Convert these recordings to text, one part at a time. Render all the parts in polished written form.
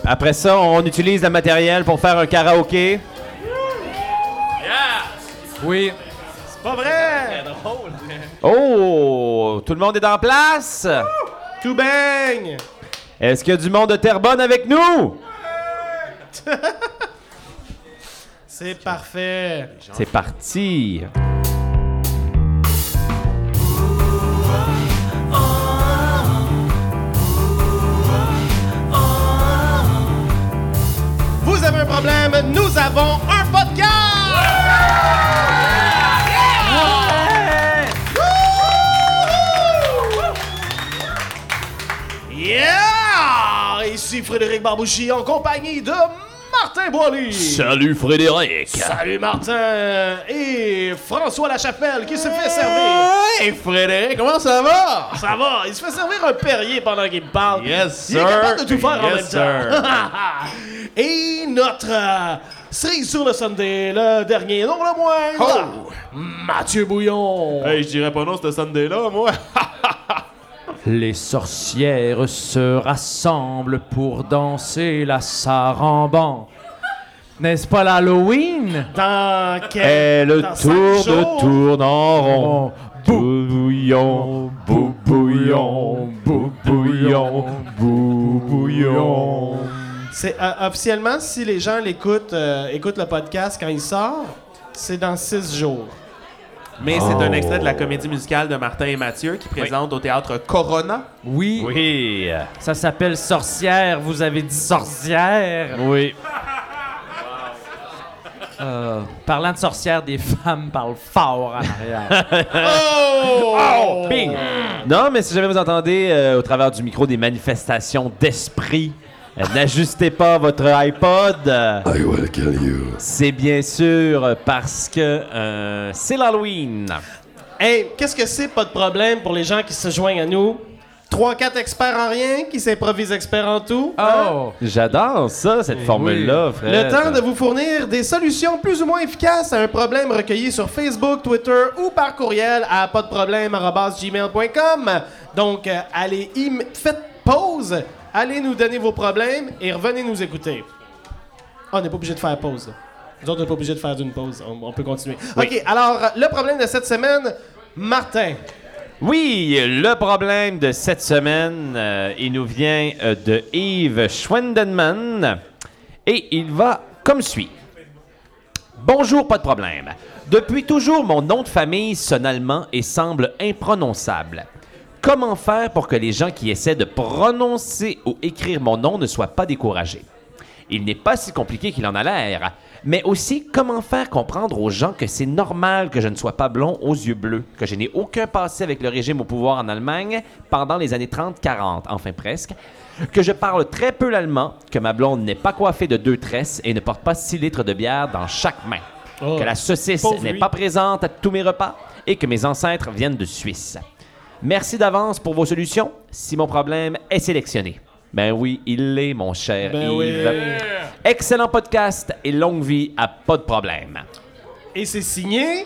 Après ça, on utilise le matériel pour faire un karaoké. Oui. C'est pas vrai! Oh! Tout le monde est en place? Tout bang! Est-ce qu'il y a du monde de Terrebonne avec nous? C'est parfait. C'est parti. Vous avez un problème, nous avons un podcast! Yeah! Ici Frédéric Barbouchi en compagnie de Martin Boily. Salut Frédéric. Salut Martin. Et François Lachapelle qui se fait servir. Hey Frédéric, comment ça va? Ça va, il se fait servir un Perrier pendant qu'il me parle. Yes, Il est sir. capable de tout faire en Yes, même sir. temps. Et notre cerise sur le Sunday, le dernier, non le moindre, Mathieu Bouillon. Hey, je dirais pas non ce Sunday-là, moi. Les sorcières se rassemblent pour danser la sarambant. N'est-ce pas l'Halloween? Dans quel... Et le dans tour 5 jours. de tourne en rond. Bouillon, bouillon, bouillon, bouillon. C'est officiellement, si les gens écoutent le podcast quand il sort, c'est dans 6 jours. Mais c'est un extrait de la comédie musicale de Martin et Mathieu qui présente au théâtre Corona. Oui. Oui. Ça s'appelle Sorcière. Vous avez dit sorcière. Oui. Parlant de sorcière, des femmes parlent fort en arrière. Oh! Bing! Non, mais si jamais vous entendez au travers du micro des manifestations d'esprit, n'ajustez pas votre iPod. I will kill you. C'est bien sûr parce que c'est l'Halloween. Hey, qu'est-ce que c'est, pas de problème, pour les gens qui se joignent à nous? 3-4 experts en rien qui s'improvisent experts en tout. hein? Oh! J'adore ça, cette formule-là, Fred. Le temps de vous fournir des solutions plus ou moins efficaces à un problème recueilli sur Facebook, Twitter ou par courriel à pasdeproblème@gmail.com. Donc, allez, faites pause, allez nous donner vos problèmes et revenez nous écouter. On n'est pas obligé de faire pause. Là. Nous autres, on n'est pas obligé de faire d'une pause. On peut continuer. OK, alors, le problème de cette semaine, Martin. Oui, le problème de cette semaine, il nous vient de Yves Schwendenman et il va comme suit. Bonjour, pas de problème. Depuis toujours, mon nom de famille sonne allemand et semble imprononçable. Comment faire pour que les gens qui essaient de prononcer ou écrire mon nom ne soient pas découragés? Il n'est pas si compliqué qu'il en a l'air. Mais aussi, comment faire comprendre aux gens que c'est normal que je ne sois pas blond aux yeux bleus, que je n'ai aucun passé avec le régime au pouvoir en Allemagne pendant les années 30-40, enfin presque, que je parle très peu l'allemand, que ma blonde n'est pas coiffée de 2 tresses et ne porte pas 6 litres de bière dans chaque main, que la saucisse pauvre n'est lui. pas présente à tous mes repas et que mes ancêtres viennent de Suisse. Merci d'avance pour vos solutions si mon problème est sélectionné. Ben oui, il l'est, mon cher Ben Yves. oui. Excellent podcast et longue vie à pas de problème. Et c'est signé...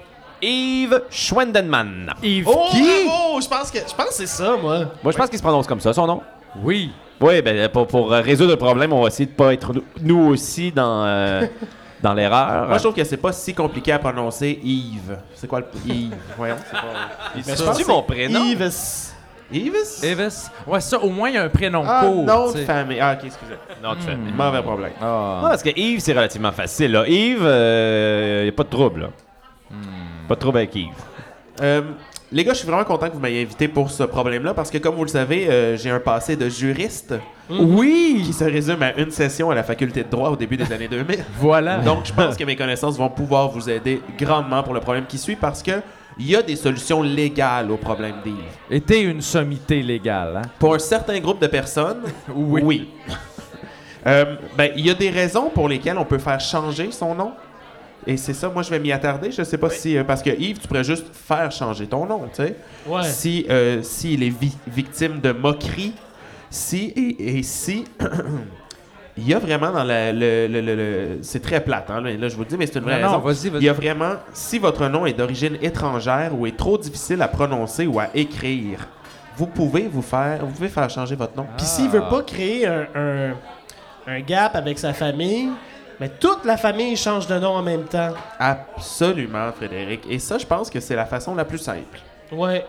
Yves Schwendenman. Yves Oh, qui? bravo! Je pense que c'est ça, moi. Moi, je pense qu'il se prononce comme ça, son nom. Oui. Oui, ben pour résoudre le problème, on va essayer de pas être nous aussi dans l'erreur. Moi, je trouve que c'est pas si compliqué à prononcer Yves. C'est quoi le Yves? Voyons, c'est pas... C'est-tu mon prénom? Yves. Yves? Eves. Ouais, ça, au moins, il y a un prénom Ah, court. nom de tu sais. famille. Ah, ok, excusez. Non, tu fais. Mauvais problème. Non, parce que Yves, c'est relativement facile. Là. Yves, il n'y a pas de trouble. Là. Pas de trouble avec Yves. Les gars, je suis vraiment content que vous m'ayez invité pour ce problème-là parce que, comme vous le savez, j'ai un passé de juriste Oui! qui se résume à une session à la faculté de droit au début des années 2000. Voilà. Donc, je pense que mes connaissances vont pouvoir vous aider grandement pour le problème qui suit parce que il y a des solutions légales au problème d'Yves. Et t'es une sommité légale, hein? Pour un certain groupe de personnes, oui. Ben, il y a des raisons pour lesquelles on peut faire changer son nom. Et c'est ça, moi, je vais m'y attarder. Je sais pas si... parce que Yves, tu pourrais juste faire changer ton nom, tu sais. Ouais. Si il est victime de moquerie, si... Et si... Il y a vraiment dans c'est très plate, hein, là, je vous le dis, mais c'est une vraie raison. Non, vas-y. Il y a vraiment... Si votre nom est d'origine étrangère ou est trop difficile à prononcer ou à écrire, vous pouvez faire changer votre nom. Puis s'il veut pas créer un gap avec sa famille, mais toute la famille change de nom en même temps. Absolument, Frédéric. Et ça, je pense que c'est la façon la plus simple. Ouais.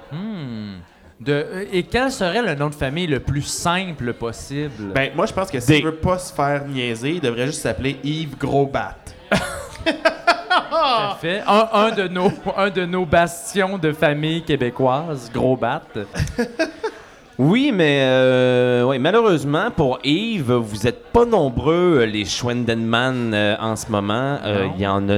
Et quel serait le nom de famille le plus simple possible? Ben, moi, je pense que s'il veut pas se faire niaiser, il devrait juste s'appeler Yves Grosbat. Tout à fait. Un de nos bastions de famille québécoise, Gros Bat. Oui, mais malheureusement, pour Yves, vous n'êtes pas nombreux, les Schwendenman, en ce moment. Il y en a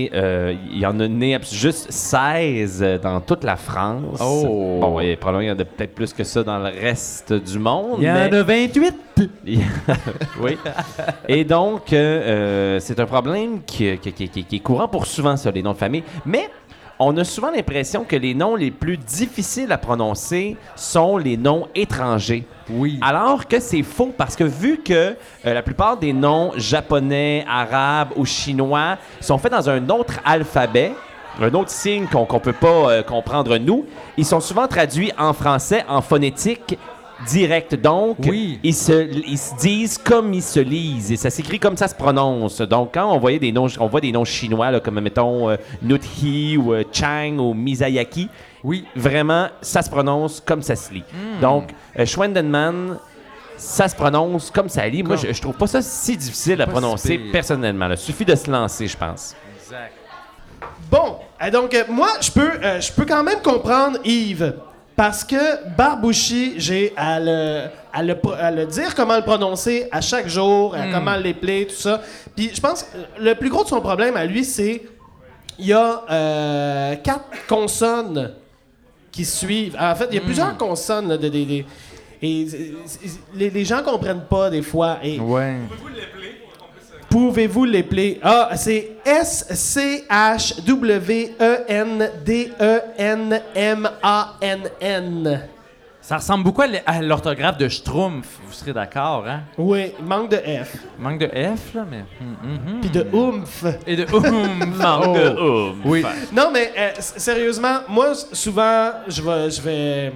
né juste 16 dans toute la France. Oh! Bon, et probablement, il y en a peut-être plus que ça dans le reste du monde. Il y en a 28! Oui. Et donc, c'est un problème qui est courant pour souvent, ça, les noms de famille. Mais on a souvent l'impression que les noms les plus difficiles à prononcer sont les noms étrangers. Oui. Alors que c'est faux, parce que vu que la plupart des noms japonais, arabes ou chinois sont faits dans un autre alphabet, un autre signe qu'on peut pas comprendre nous, ils sont souvent traduits en français, en phonétique direct. Donc, Oui. ils se disent comme ils se lisent et ça s'écrit comme ça se prononce. Donc, quand on voit des noms chinois, là, comme mettons Nuthi ou Chang ou Mizayaki, Oui. vraiment, ça se prononce comme ça se lit. Donc, Schwendenman, ça se prononce comme ça lit. Moi, je trouve pas ça si difficile à pas prononcer si pire. personnellement. Il suffit de se lancer, je pense. Exact. Bon, donc moi, je peux quand même comprendre Yves. Parce que Barbouchi, j'ai à le dire comment le prononcer à chaque jour, comment l'épeler, tout ça. Puis je pense que le plus gros de son problème à lui, c'est il y a 4 consonnes qui suivent. En fait, il y a plusieurs consonnes là, et les gens comprennent pas des fois. Et Ouais. pouvez-vous l'épeler? Ah, c'est Schwendenmann. Ça ressemble beaucoup à l'orthographe de Schtroumpf, vous serez d'accord, hein? Oui, manque de F. Manque de F, là, mais... Puis de oomph. Et de Manque de oomph. Oui. Non, mais sérieusement, moi, souvent, je vais...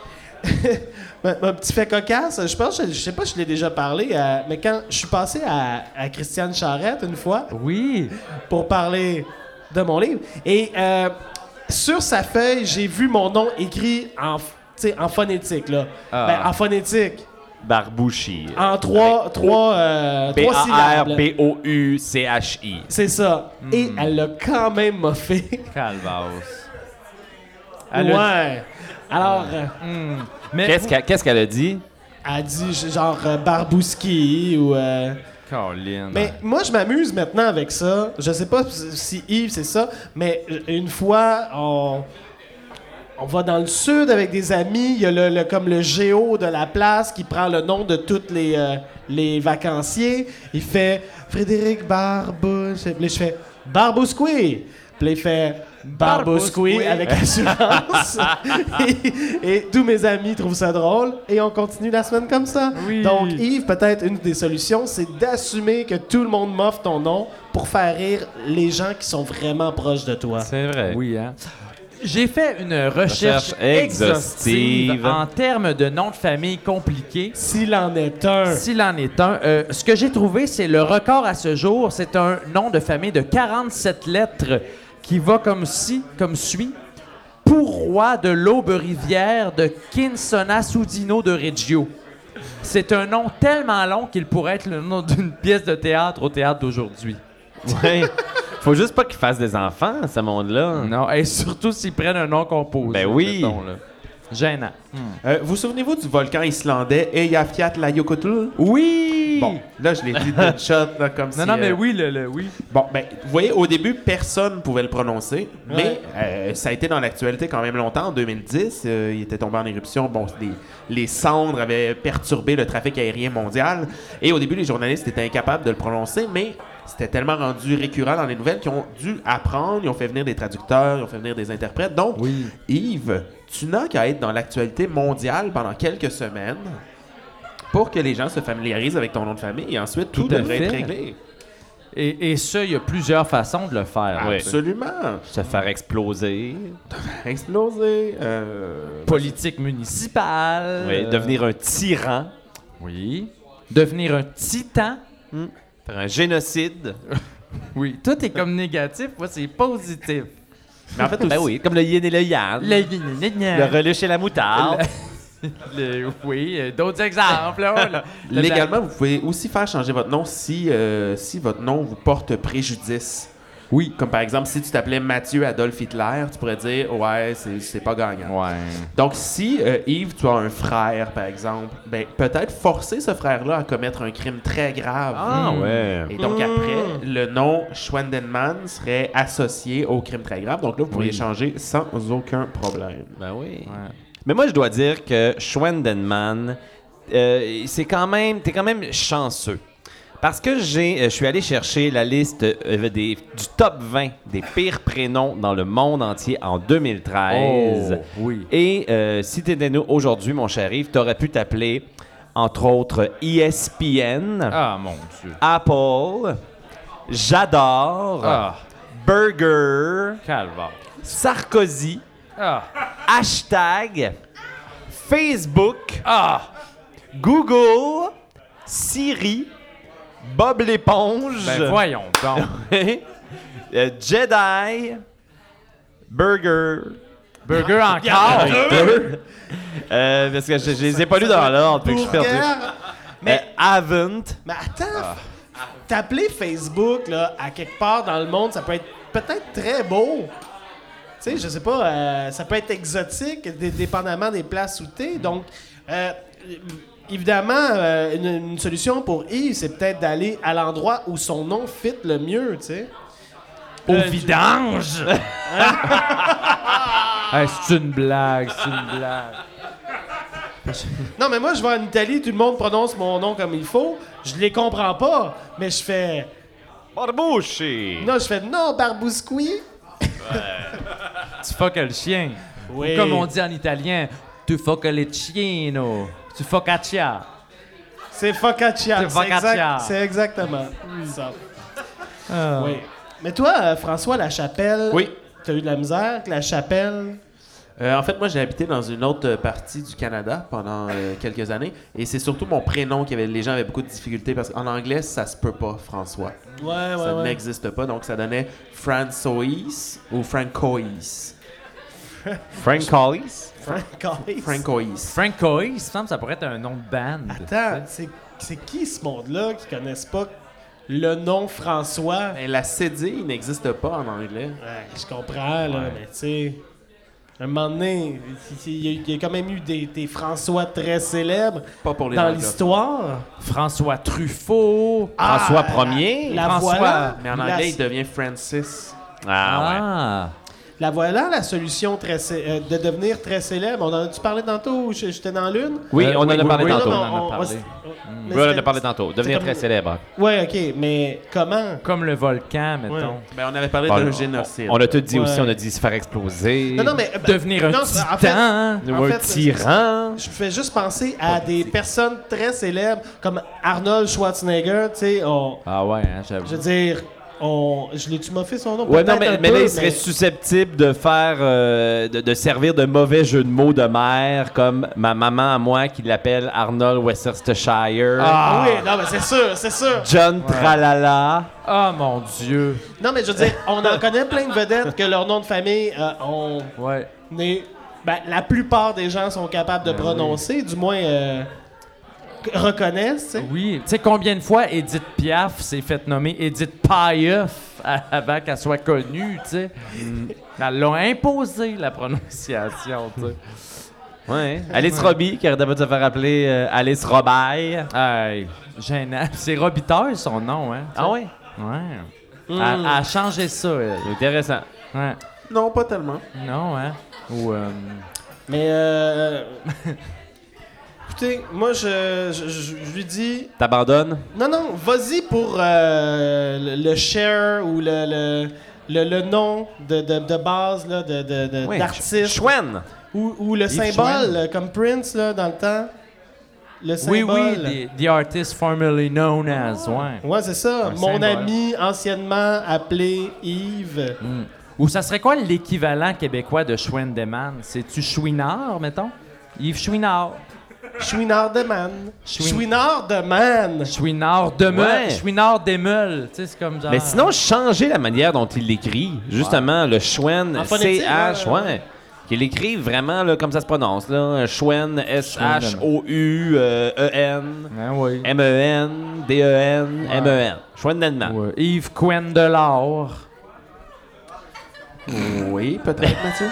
Un petit fait cocasse, je pense, je sais pas si je l'ai déjà parlé, mais quand je suis passé à Christiane Charette une fois Oui. pour parler de mon livre, et sur sa feuille, j'ai vu mon nom écrit en phonétique, là. Ah. Ben, en phonétique. Barbouchi. En trois syllabes. B-A-R-B-O-U-C-H-I. C'est ça. Et elle l'a quand même moffé. Calvasse. Ouais. Alors, Mais Qu'est-ce qu'elle a dit? elle a dit genre Barbouski ou... Colin. Mais moi, je m'amuse maintenant avec ça. Je sais pas si Yves, c'est ça, mais une fois, on va dans le sud avec des amis. Il y a comme le géo de la place qui prend le nom de tous les vacanciers. Il fait Frédéric Barbouche. Puis là, je fais Barbousqui. Puis là, il fait Barbousqui avec assurance. et tous mes amis trouvent ça drôle. Et on continue la semaine comme ça. Oui. Donc, Yves, peut-être une des solutions, c'est d'assumer que tout le monde m'offre ton nom pour faire rire les gens qui sont vraiment proches de toi. C'est vrai. Oui, hein? J'ai fait une recherche Recherche exhaustive. exhaustive en termes de noms de famille compliqués. S'il en est un. S'il en est un. Ce que j'ai trouvé, c'est le record à ce jour. C'est un nom de famille de 47 lettres qui va comme suit. Pourroi de l'Aube-Rivière de Kinsona-Soudino de Reggio. C'est un nom tellement long qu'il pourrait être le nom d'une pièce de théâtre au théâtre d'aujourd'hui. Ouais. Faut juste pas qu'ils fassent des enfants, ce monde-là. Non, et surtout s'ils prennent un nom composé. Ben oui. mettons, là. Gênant. Vous souvenez-vous du volcan islandais Eyjafjallajökull? Oui! Bon, là, je l'ai dit d'une shot, là, comme si... Non, mais oui, oui. Bon, ben, vous voyez, au début, personne pouvait le prononcer, mais ça a été dans l'actualité quand même longtemps. En 2010, il était tombé en éruption. Bon, les cendres avaient perturbé le trafic aérien mondial. Et au début, les journalistes étaient incapables de le prononcer, mais c'était tellement rendu récurrent dans les nouvelles qu'ils ont dû apprendre. Ils ont fait venir des traducteurs, ils ont fait venir des interprètes. Donc, Oui. Yves, tu n'as qu'à être dans l'actualité mondiale pendant quelques semaines pour que les gens se familiarisent avec ton nom de famille et ensuite tout Tout à devrait être fait. réglé. Et ça, il y a plusieurs façons de le faire. Ouais. Absolument. Se faire exploser. Exploser. Politique municipale. Oui, devenir un tyran. Oui. Devenir un titan. Faire un génocide. Oui. Tout est comme négatif, moi, c'est positif. Mais en fait, Ben aussi, oui, comme le yin et le yang. Le reluche et la moutarde. Oui, d'autres exemples. Là. légalement, vous pouvez aussi faire changer votre nom si votre nom vous porte préjudice. Oui. Comme par exemple, si tu t'appelais Mathieu Adolf Hitler, tu pourrais dire « Ouais, c'est pas gagnant. » Ouais. Donc, si Yves, tu as un frère, par exemple, ben peut-être forcer ce frère-là à commettre un crime très grave. Ah ouais. Et donc après, le nom Schwendenman serait associé au crime très grave. Donc là, vous pourriez changer sans aucun problème. Ben oui. Mais moi, je dois dire que Schwendenman, t'es quand même chanceux. Parce que je suis allé chercher la liste du top 20 des pires prénoms dans le monde entier en 2013. Oh, oui. Et si t'étais nous aujourd'hui, mon cher Yves, t'aurais pu t'appeler, entre autres, ESPN, Ah, mon Dieu. Apple, J'adore, Ah, Burger, calvaire. Sarkozy, Ah, hashtag, Facebook, ah, Google, Siri, Bob l'éponge, ben voyons donc. Jedi, Burger. Burger encore. Parce que je les ai pas lus dans l'ordre, fait que je suis perdu. Mais- Haven't. Mais attends, t'appeler Facebook, là, à quelque part dans le monde, ça peut être peut-être très beau. Tu sais, je sais pas, ça peut être exotique, dépendamment des places où t'es. Donc, évidemment, une solution pour Yves, c'est peut-être d'aller à l'endroit où son nom fit le mieux, tu sais. Au vidange. Hey, c'est une blague, Non, mais moi, je vais en Italie, tout le monde prononce mon nom comme il faut. Je les comprends pas, mais je fais... Barbucci. Non, je fais non, Barbousqui. Tu fuck le chien. Oui. Ou comme on dit en italien, tu fuck le chino. Tu focaccia. C'est focaccia. C'est focaccia. C'est exactement ça. Ah. Oui. Mais toi, François Lachapelle, Oui. t'as eu de la misère avec la chapelle? En fait, moi, j'ai habité dans une autre partie du Canada pendant quelques années. Et c'est surtout mon prénom les gens avaient beaucoup de difficultés parce qu'en anglais, ça se peut pas, François. Ouais, Ça n'existe pas. Donc, ça donnait Francois ou Francois. Frank Collis. Francois. Francois, il me semble que ça pourrait être un nom de band. Attends, c'est qui ce monde-là qui connaissent pas le nom François? Ben, la cédille n'existe pas en anglais. Ouais, je comprends, là, mais tu sais... Un moment donné, il y a quand même eu des François très célèbres Pas pour les dans anglophones. l'histoire. François Truffaut. François Ier. La François. voilà. Mais en anglais, il devient Francis. Ah La voilà, la solution de devenir très célèbre. On en a-tu parlé tantôt ou j'étais dans l'une? Oui, on en a parlé oui, tantôt. non, on en a parlé. mais Oui, on en c'était- a parlé tantôt. Devenir comme- très célèbre. Ouais, OK, mais comment? Comme le volcan, mettons. Ouais. Ben, on avait parlé Bon, d'un génocide. On a tout dit aussi, Ouais. on a dit se faire exploser. Non, mais... Devenir un non, titan. en fait, Ou en un fait, tyran. je fais juste penser à des personnes très célèbres comme Arnold Schwarzenegger, tu sais, Ah ouais, hein, j'avoue. je veux dire, je l'ai-tu moffé son nom? Ouais, non, Peut-être un mais là, peu, il serait susceptible de faire, de servir de mauvais jeu de mots de mère, comme ma maman à moi qui l'appelle Arnold Worcestershire, Ah oui, non, mais c'est sûr. John Tralala. Ah mon Dieu. Non, mais je veux dire, on en connaît plein de vedettes que leur nom de famille, Ouais. la plupart des gens sont capables de prononcer, du moins reconnaissent, tu sais. Oui. Tu sais combien de fois Edith Piaf s'est fait nommer Edith Piaf avant qu'elle soit connue, tu sais? Elle l'a imposé, la prononciation, tu sais. Ouais. Alice Robbie, qui arrêtait pas de se faire appeler Alice Robaille. Hey, gênant. C'est Robitaille, son nom, hein? Ah ouais? Ouais. Elle a changé ça, elle. Intéressant. Ouais. Non, pas tellement. Non, hein? Ou, Mais, écoutez, moi, je lui dis, T'abandonnes? non, vas-y pour le share ou le nom de base là, Oui. d'artiste. Schwen. Ou le Yves symbole, Schwen. comme Prince, là, dans le temps. Le oui, symbole. the artist formerly known as, ouais. Ouais, c'est ça. Un Mon symbole. ami anciennement appelé Yves. Ou ça serait quoi l'équivalent québécois de Schwendeman? C'est-tu Chouinard, mettons? Yves Chouinard. Chouinard-de-Man. Chouinard-de-Man. Chouinard de meule. Ouais. Chouinard des meules. Tu sais, c'est comme genre. Mais sinon, changer la manière dont il l'écrit. Justement, le Chouin, En phonétique, C-H, ouais. ouais. Qu'il écrit vraiment là, comme ça se prononce. Là. Chouin, S-H-O-U-E-N, Ah oui. M-E-N, D-E-N, M-E-N. Chouin-den-Man. Ouais. Yves Quen de l'or. Oui, peut-être, Mathieu.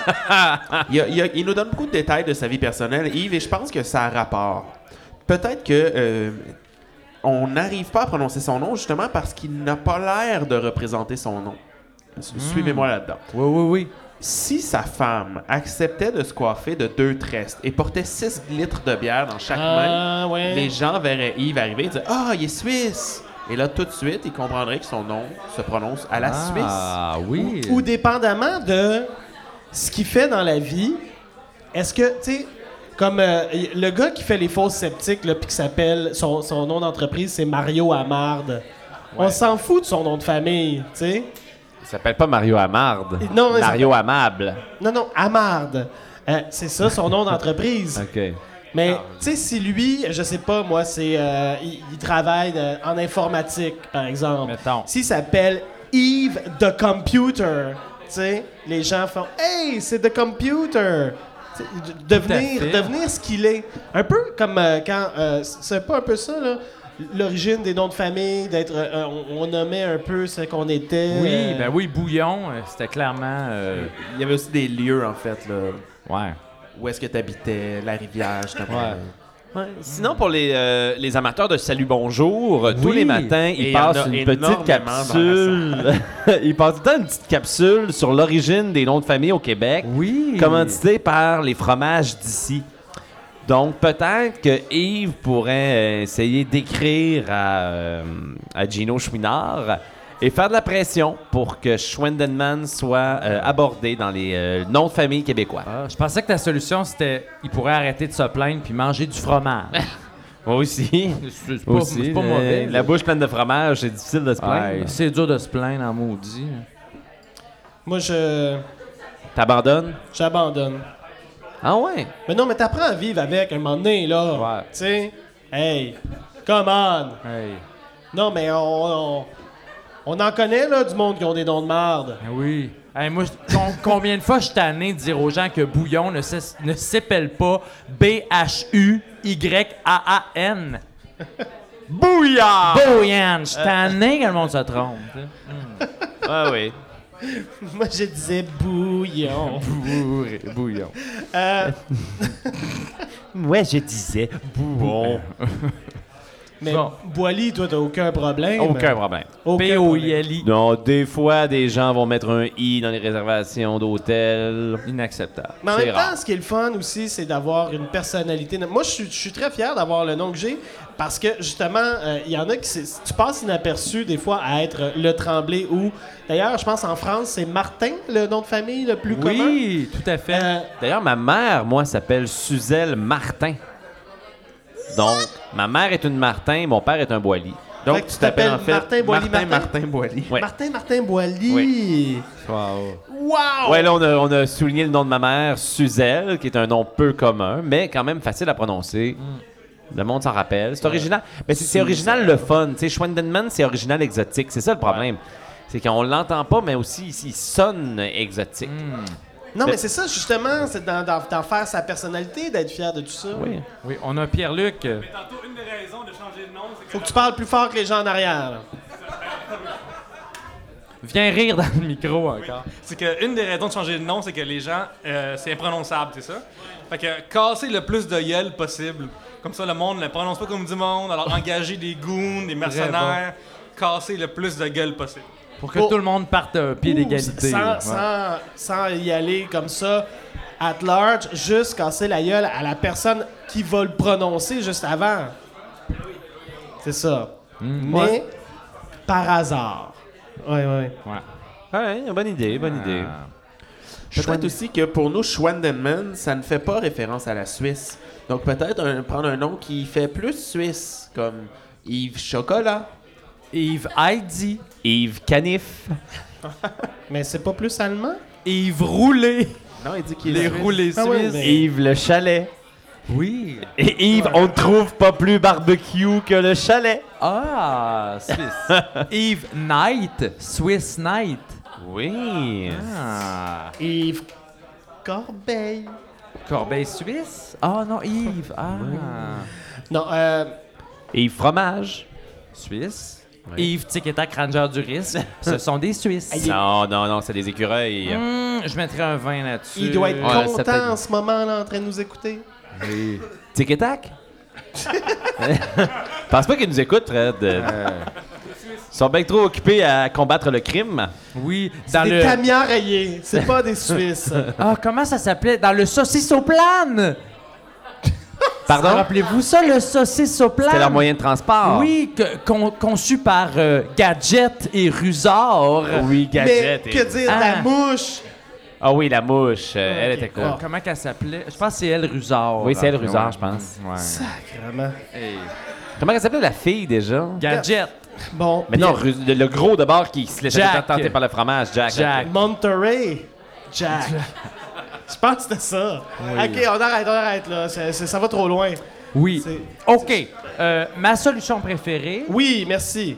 Il nous donne beaucoup de détails de sa vie personnelle, Yves, et je pense que ça a rapport. Peut-être que on n'arrive pas à prononcer son nom justement parce qu'il n'a pas l'air de représenter son nom. Suivez-moi là-dedans. Oui, oui, oui. Si sa femme acceptait de se coiffer de 2 tresses et portait 6 litres de bière dans chaque main, Ouais. les gens verraient Yves arriver et dire « Ah, il est suisse! » Et là, tout de suite, ils comprendraient que son nom se prononce à la Suisse. Ah oui. Ou dépendamment de ce qu'il fait dans la vie, est-ce que, tu sais, comme le gars qui fait les fausses sceptiques, là, puis qui s'appelle, son nom d'entreprise, c'est Mario Amarde. On s'en fout de son nom de famille, tu sais. Il s'appelle pas Mario Amarde. Non, mais Mario Amable. Non, Amarde. C'est ça, son nom d'entreprise. OK. Mais, tu sais, si lui, je sais pas, moi, c'est il travaille en informatique, par exemple. Mettons. S'il s'appelle Yves the Computer, tu sais, les gens font « Hey, c'est the Computer! » Devenir ce qu'il est. Un peu comme quand... c'est pas un peu ça, là? L'origine des noms de famille, d'être... on nommait un peu ce qu'on était. Oui, ben oui, Bouillon, c'était clairement. Il y avait aussi des lieux, en fait, là. Ouais. Où est-ce que tu habitais, la rivière, justement. Ouais. Ouais. Sinon, pour les amateurs de Salut Bonjour, tous les matins, Et il ils y en passent a une énormément petite capsule. Ils passent tout le temps une petite capsule sur l'origine des noms de famille au Québec, Oui. commandité par les fromages d'ici. Donc, peut-être que Yves pourrait essayer d'écrire à Gino Chouinard et faire de la pression pour que Schwendenman soit abordé dans les noms de famille québécois. Ah, je pensais que ta solution, c'était il pourrait arrêter de se plaindre puis manger du fromage. Moi aussi. C'est pas, c'est pas mauvais. La bouche pleine de fromage, c'est difficile de se plaindre. Ouais, c'est dur de se plaindre en maudit. Moi, T'abandonnes? j'abandonne. Ah ouais? Mais non, mais t'apprends à vivre avec un moment donné, là. Ouais. Tu sais, hey, come on. Hey. Non, mais on en connaît, là, du monde qui ont des noms de marde. Ah oui. Hey, moi, combien de fois je suis tanné de dire aux gens que Bouillon ne s'appelle pas B-H-U-Y-A-A-N. Bouillard! Bouillon! Je suis tanné que le monde se trompe. tu sais. Ah oui. Moi, je disais bouillon. Bouillon. Ouais, je disais bouillon. Mais Bon. Boily, toi, t'as aucun problème. Aucun problème. Aucun P-O-I-L-I. Non, des fois, des gens vont mettre un I dans les réservations d'hôtels. Inacceptable. Mais en C'est même rare. temps, ce qui est le fun aussi, c'est d'avoir une personnalité. Moi, je suis très fier d'avoir le nom que j'ai parce que, justement, il y en a qui... Tu passes inaperçu, des fois, à être le Tremblay ou... D'ailleurs, je pense en France, c'est Martin, le nom de famille le plus commun. Oui, tout à fait. D'ailleurs, ma mère, moi, s'appelle Suzelle Martin. Donc, ma mère est une Martin, mon père est un Boily. Fait Donc, que tu t'appelles en fait Martin Boily Martin? Martin Boily. Ouais. Martin Boily. Wow. Wow! Ouais, là, on a souligné le nom de ma mère, Suzelle, qui est un nom peu commun, mais quand même facile à prononcer. Le monde s'en rappelle. C'est original. Mais c'est original le fun. Tu sais, Schwendenman, c'est original exotique. C'est ça le problème. C'est qu'on l'entend pas, mais aussi il sonne exotique. Non, mais c'est ça, justement, c'est d'en faire sa personnalité, d'être fier de tout ça. Oui. Oui, on a Pierre-Luc. Tantôt, une des raisons de changer de nom, c'est que Faut que tu parles plus fort que les gens en arrière. là. Viens rire dans le micro encore. c'est que une des raisons de changer de nom, c'est que les gens, c'est imprononçable, c'est ça? Fait que casser le plus de gueule possible. Comme ça, le monde ne le prononce pas comme du monde. Alors, engager des goons, des mercenaires, casser le plus de gueule possible. Pour que Oh. tout le monde parte à un pied d'égalité. là. Sans y aller comme ça, at large, juste casser la gueule à la personne qui va le prononcer juste avant. C'est ça. Mais par hasard. Ouais. Ouais, bonne idée, bonne idée. Peut-être aussi que pour nous, Schwendenman, ça ne fait pas référence à la Suisse. Donc peut-être prendre un nom qui fait plus suisse, comme Yves Chocolat. Yves Heidi. Yves Canif. Mais c'est pas plus allemand? Yves Roulé. Non, il dit qu'il Les est roulés Ah ouais, suisses. mais- Yves Le Chalet. Oui. Et Yves, on ne trouve pas plus barbecue que le chalet. Ah, Suisse. Yves Knight, Swiss Knight. Oui. Ah. Yves Corbeil. Corbeil Suisse? Ah non, Yves. Ah. Non, Et fromage. Suisse. Yves Tic-et-Tac, Ranger du risque. Ce sont des Suisses. Non, non, non, c'est des écureuils. Je mettrais un 20 là-dessus. il doit être Ouais, ça content peut-être- en ce moment là, en train de nous écouter. Tic et tac? Pense pas qu'ils nous écoutent, Fred. Ils sont bien trop occupés à combattre le crime. Oui, dans Des le... camions rayés, c'est pas des Suisses. Ah, comment ça s'appelait? Dans le saucisse au plane! Pardon? Rappelez-vous ça, le saucisse au plane? C'était leur moyen de transport. Oui, conçu par Gadget et Rusard. Oui, Mais Gadget. que dire de la Ah. mouche? Ah oui, la mouche. Elle Ok. était cool. Ah. Comment qu'elle s'appelait? Je pense que c'est elle, Rusard. Oui, c'est elle, Ouais. Rusard, je pense. Ouais. Sacrement. Hey. Comment elle s'appelait la fille déjà? Gadget. Bon, Mais non, le gros de bord qui se laissait tout le Jack. temps tenter par le fromage, Jack. Jack. Monterey. Jack. Je pense que c'était ça. OK, on arrête là. Ça va trop loin. Oui. C'est- OK. Ma solution préférée, Oui, merci.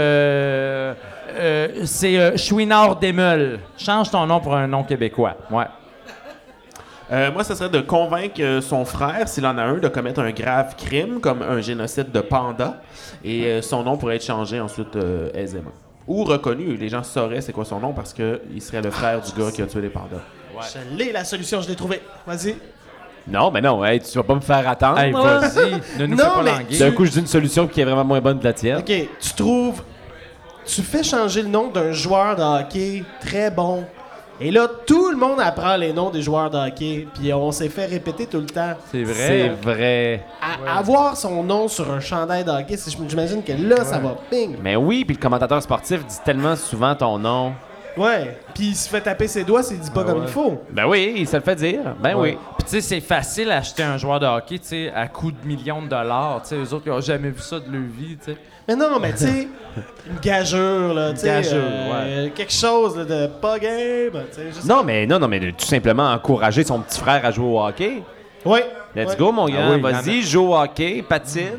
c'est Chouinard Desmeules. Change ton nom pour un nom québécois. Ouais. Moi, ce serait de convaincre son frère, s'il en a un, de commettre un grave crime, comme un génocide de panda. Et son nom pourrait être changé ensuite aisément. Ou reconnu. Les gens sauraient c'est quoi son nom parce qu'il serait le frère du gars qui a tué les pandas. Je l'ai, la solution, je l'ai trouvée. Vas-y. Non, mais non, hey, tu vas pas me faire attendre. Hey, vas-y. Ne nous Non, fais pas mais languir. D'un coup, je dis une solution qui est vraiment moins bonne que la tienne. OK, tu trouves... Tu fais changer le nom d'un joueur de hockey très bon. Et là, tout le monde apprend les noms des joueurs de hockey. Puis on s'est fait répéter tout le temps. C'est vrai. C'est vrai. Avoir son nom sur un chandail de hockey, j'imagine que là, ça va ping. Mais oui, puis le commentateur sportif dit tellement souvent ton nom. Ouais. Puis il se fait taper ses doigts s'il dit pas comme il faut. Ben oui, il se le fait dire. Ben oui. Puis tu sais, c'est facile d'acheter un joueur de hockey, tu sais, à coût de millions de dollars. Tu sais, eux autres, ils ont jamais vu ça de leur vie, tu sais. Mais non, mais tu sais, une gageure, là, tu sais. gageure, Quelque chose là, de pas game, tu sais. juste- Non, mais de tout simplement encourager son petit frère à jouer au hockey. Ouais. Let's ouais. go, mon gars. oui, Vas-y, joue au hockey, patine.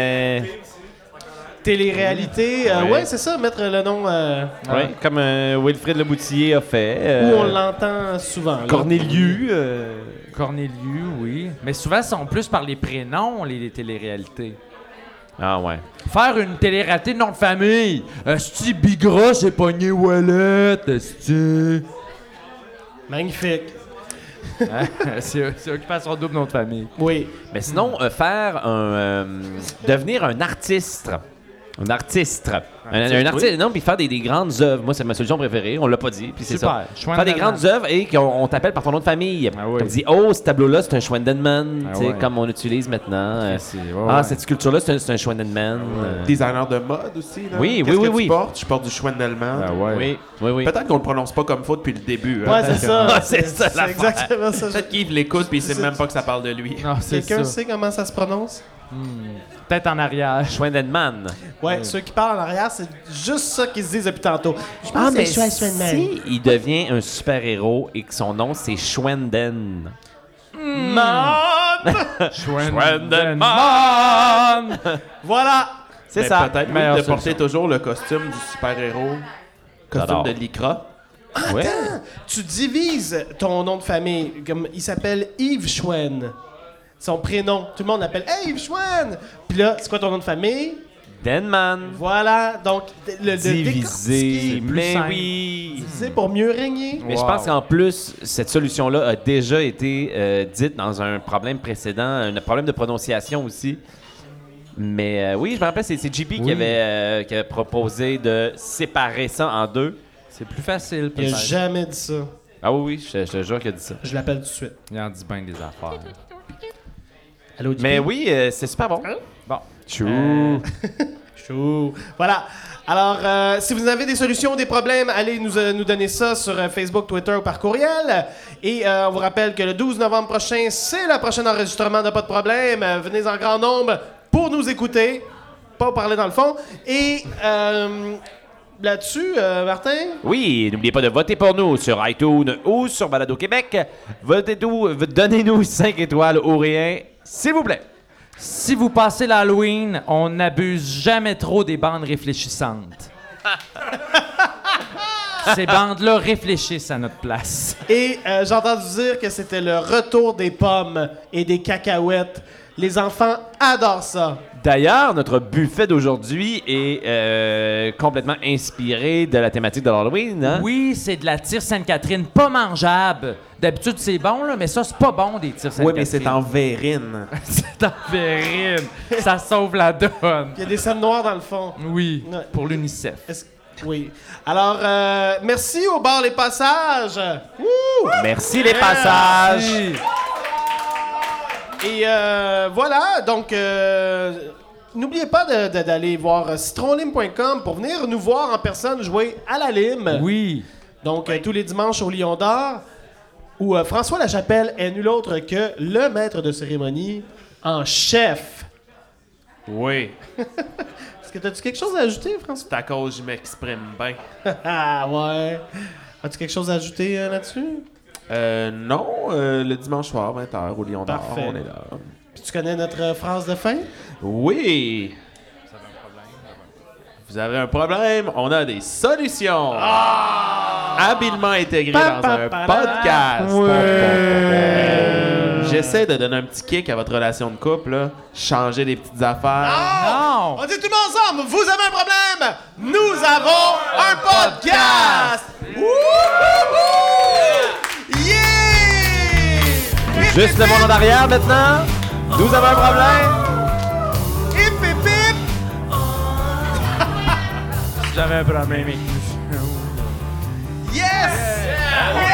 Télé-réalité, ouais, c'est ça, mettre le nom Ouais, comme Wilfrid Leboutillier a fait. où on l'entend souvent. là. Cornélius. Cornelius, oui. Mais souvent, ils sont plus par les prénoms, les téléréalités. Ah ouais. Faire une télé-réalité de nom de famille. Esti Bigra, c'est pogné Wallet. Esti. Magnifique. C'est occupation double nom de famille. Oui. Mais sinon, faire un. Devenir un artiste. Un artiste. Un artiste, non, puis faire des grandes œuvres. Moi, c'est ma solution préférée. On l'a pas dit, puis c'est ça. Super. Faire des grandes œuvres et qu'on t'appelle par ton nom de famille. Ah oui. Comme dit, oh, ce tableau-là, c'est un Schwendenman, Ah tu sais, ouais. comme on utilise maintenant. ouais. Cette sculpture-là, c'est un Schwendenman. Designer de mode aussi, là. Oui, Qu'est-ce oui, que oui, tu portes? Je porte du Schwendelman. Ah ouais. Oui, oui, oui. Peut-être qu'on le prononce pas comme faut depuis le début. hein. Ouais, c'est ça. Ah, c'est ça, C'est l'affaire. exactement ça. Peut-être qu'Yves l'écoute puis il sait même pas que ça parle de lui. Non, c'est Quelqu'un ça. sait comment ça se prononce? Peut-être en arrière. Schwendenman. Ouais, ceux qui parlent en arrière, c'est juste ça qu'ils se disent depuis tantôt. Je pense Ah, que mais c'est Schwendenman. si il devient un super-héros et que son nom, c'est Schwenden. Schwendenman! Voilà! C'est Mais ça. Peut-être même Meilleure de porter solution. toujours le costume du super-héros. Costume J'adore. de lycra. Ouais. Tu divises ton nom de famille. Comme il s'appelle Yves Schwen. Son prénom. Tout le monde l'appelle Hey, Yves Schwen! Puis là, c'est quoi ton nom de famille? Denman. Voilà. Donc, le Divisé. décortiquer, Mais simple. oui. diviser pour mieux régner. Mais je Wow. pense qu'en plus, cette solution-là a déjà été dite dans un problème précédent, un problème de prononciation aussi. Mais oui, je me rappelle, c'est JP qui avait proposé de séparer ça en deux. C'est plus facile, Il a peut-être. jamais dit ça. Ah oui, je te jure qu'il a dit ça. Je l'appelle tout de suite. Il en dit bien des affaires. Allô, JP? Mais oui, c'est super bon. Bon. Chou. Voilà. Alors, si vous avez des solutions, des problèmes, allez nous donner ça sur Facebook, Twitter ou par courriel. Et on vous rappelle que le 12 novembre prochain, c'est le prochain enregistrement de Pas de problème. Venez en grand nombre pour nous écouter, pas parler dans le fond. Et là-dessus, Martin? Oui, n'oubliez pas de voter pour nous sur iTunes ou sur Balado Québec. Donnez-nous 5 étoiles ou rien. S'il vous plaît. Si vous passez l'Halloween, on n'abuse jamais trop des bandes réfléchissantes. Ces bandes-là réfléchissent à notre place. Et j'ai entendu dire que c'était le retour des pommes et des cacahuètes. Les enfants adorent ça. D'ailleurs, notre buffet d'aujourd'hui est complètement inspiré de la thématique de l'Halloween. Hein? Oui, c'est de la tire Sainte-Catherine pas mangeable. D'habitude, c'est bon, là, mais ça, c'est pas bon, des tirs Sainte-Catherine. Oui, mais c'est en verrine. C'est en verrine. Ça sauve la donne. Il y a des scènes noires dans le fond. Oui, Ouais. pour l'UNICEF. Oui. Alors, merci au bar Les Passages. Wouh! Merci les passages. Et voilà, donc n'oubliez pas d'aller voir citronlime.com pour venir nous voir en personne jouer à la lime. Oui. Donc tous les dimanches au Lion d'Or, où François Lachapelle est nul autre que le maître de cérémonie en chef. Oui. Est-ce que t'as-tu quelque chose à ajouter, François? C'est à cause que je m'exprime bien. Ah ouais. As-tu quelque chose à ajouter là-dessus? Non, le dimanche soir, 20h, au Lion d'Or, Parfait. on est là. Puis tu connais notre phrase de fin? Oui! Vous avez un problème, on a des solutions! Habilement intégrées dans un podcast! J'essaie de donner un petit kick à votre relation de couple, là. Changer des petites affaires. Non! On dit tout le monde ensemble, vous avez un problème, nous avons un podcast! Yeah! Juste le monde en arrière maintenant. Nous avons un problème. Hip, hip, hip! J'avais un problème avec Yes!